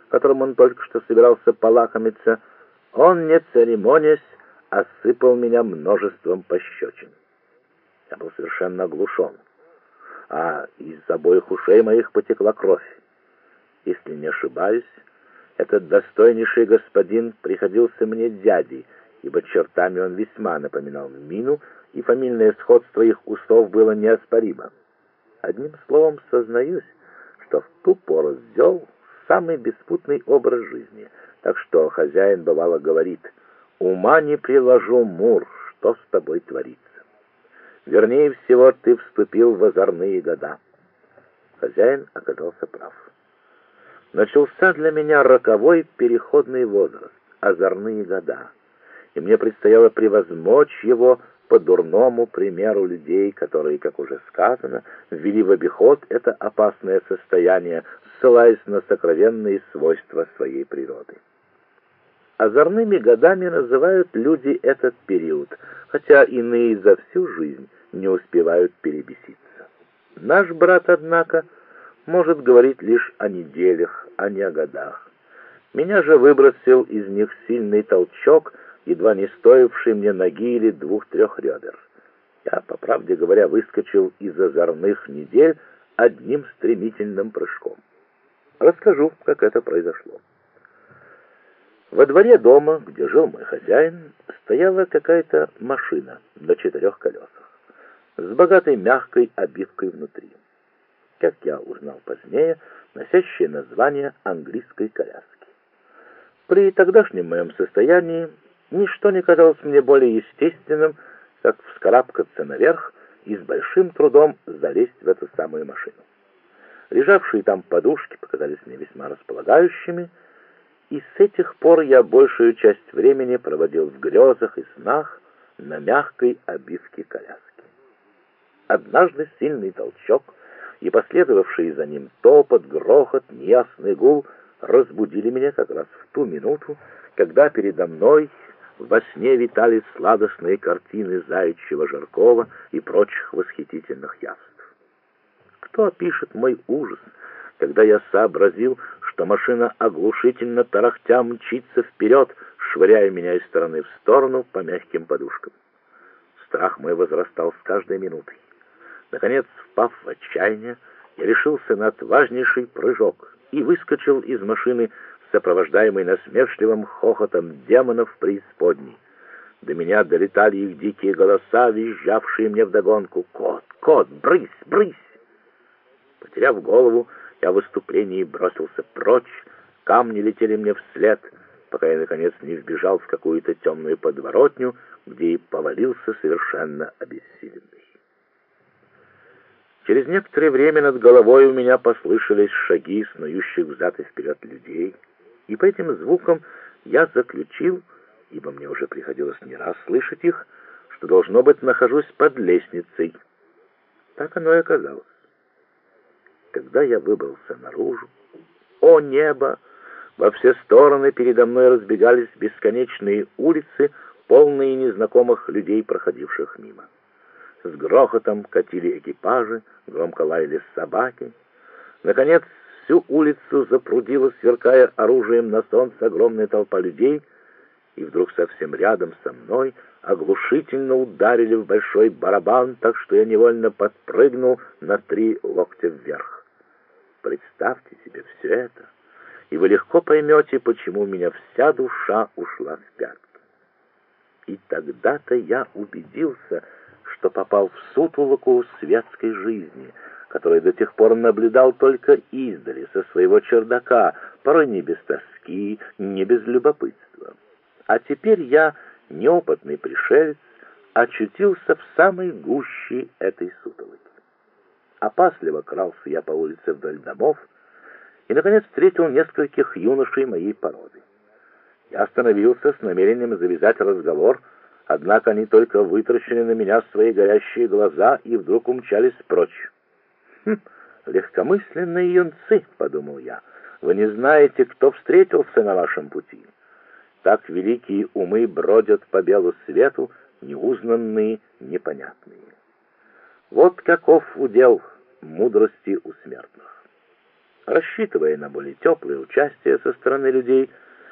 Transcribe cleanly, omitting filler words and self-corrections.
которым он только что собирался полакомиться, он, не церемонясь, осыпал меня множеством пощечин. Я был совершенно оглушен, а из обоих ушей моих потекла кровь. Если не ошибаюсь, этот достойнейший господин приходился мне дядей, ибо чертами он весьма напоминал Мину, и фамильное сходство их усов было неоспоримо. Одним словом, сознаюсь, что в ту пору вел самый беспутный образ жизни, так что хозяин бывало говорит: «Ума не приложу, Мур, что с тобой творится? Вернее всего, ты вступил в озорные года». Хозяин оказался прав. Начался для меня роковой переходный возраст, озорные года, и мне предстояло превозмочь его по дурному примеру людей, которые, как уже сказано, ввели в обиход это опасное состояние, ссылаясь на сокровенные свойства своей природы. Озорными годами называют люди этот период, хотя иные за всю жизнь не успевают перебеситься. Наш брат, однако, может говорить лишь о неделях, а не о годах. Меня же выбросил из них сильный толчок, едва не стоивший мне ноги или 2-3 ребер. Я, по правде говоря, выскочил из озорных недель одним стремительным прыжком. Расскажу, как это произошло. Во дворе дома, где жил мой хозяин, стояла какая-то машина на 4 колесах с богатой мягкой обивкой внутри, как я узнал позднее, носящее название английской коляски. При тогдашнем моем состоянии ничто не казалось мне более естественным, как вскарабкаться наверх и с большим трудом залезть в эту самую машину. Лежавшие там подушки показались мне весьма располагающими, и с этих пор я большую часть времени проводил в грезах и снах на мягкой обивке коляски. Однажды сильный толчок и последовавший за ним топот, грохот, неясный гул разбудили меня как раз в ту минуту, когда передо мной во сне витали сладостные картины заячьего жаркого и прочих восхитительных явств. Кто опишет мой ужас, когда я сообразил, что машина оглушительно тарахтя мчится вперед, швыряя меня из стороны в сторону по мягким подушкам. Страх мой возрастал с каждой минутой. Наконец, впав в отчаяние, я решился на отважнейший прыжок и выскочил из машины, сопровождаемый насмешливым хохотом демонов преисподней. До меня долетали их дикие голоса, визжавшие мне вдогонку: «Кот, кот, брысь, брысь!» Потеряв голову, я в выступлении бросился прочь, камни летели мне вслед, пока я, наконец, не вбежал в какую-то темную подворотню, где и повалился совершенно обессиленный. Через некоторое время над головой у меня послышались шаги снующих взад и вперед людей, и по этим звукам я заключил, ибо мне уже приходилось не раз слышать их, что, должно быть, нахожусь под лестницей. Так оно и оказалось. Когда я выбрался наружу, о небо! Во все стороны передо мной разбегались бесконечные улицы, полные незнакомых людей, проходивших мимо. С грохотом катили экипажи, громко лаяли собаки. Наконец, всю улицу запрудила, сверкая оружием на солнце, огромная толпа людей, и вдруг совсем рядом со мной оглушительно ударили в большой барабан, так что я невольно подпрыгнул на 3 локтя вверх. Представьте себе все это, и вы легко поймете, почему у меня вся душа ушла в пятки. И тогда-то я убедился, что попал в сутолоку светской жизни, которую до тех пор наблюдал только издали, со своего чердака, порой не без тоски, не без любопытства. А теперь я, неопытный пришелец, очутился в самой гуще этой сутолоки. Опасливо крался я по улице вдоль домов и, наконец, встретил нескольких юношей моей породы. Я остановился с намерением завязать разговор, однако они только вытаращили на меня свои горящие глаза и вдруг умчались прочь. «Легкомысленные юнцы», — подумал я, — «вы не знаете, кто встретился на вашем пути. Так великие умы бродят по белу свету, неузнанные, непонятные. Вот каков удел мудрости у смертных». Рассчитывая на более теплое участие со стороны людей,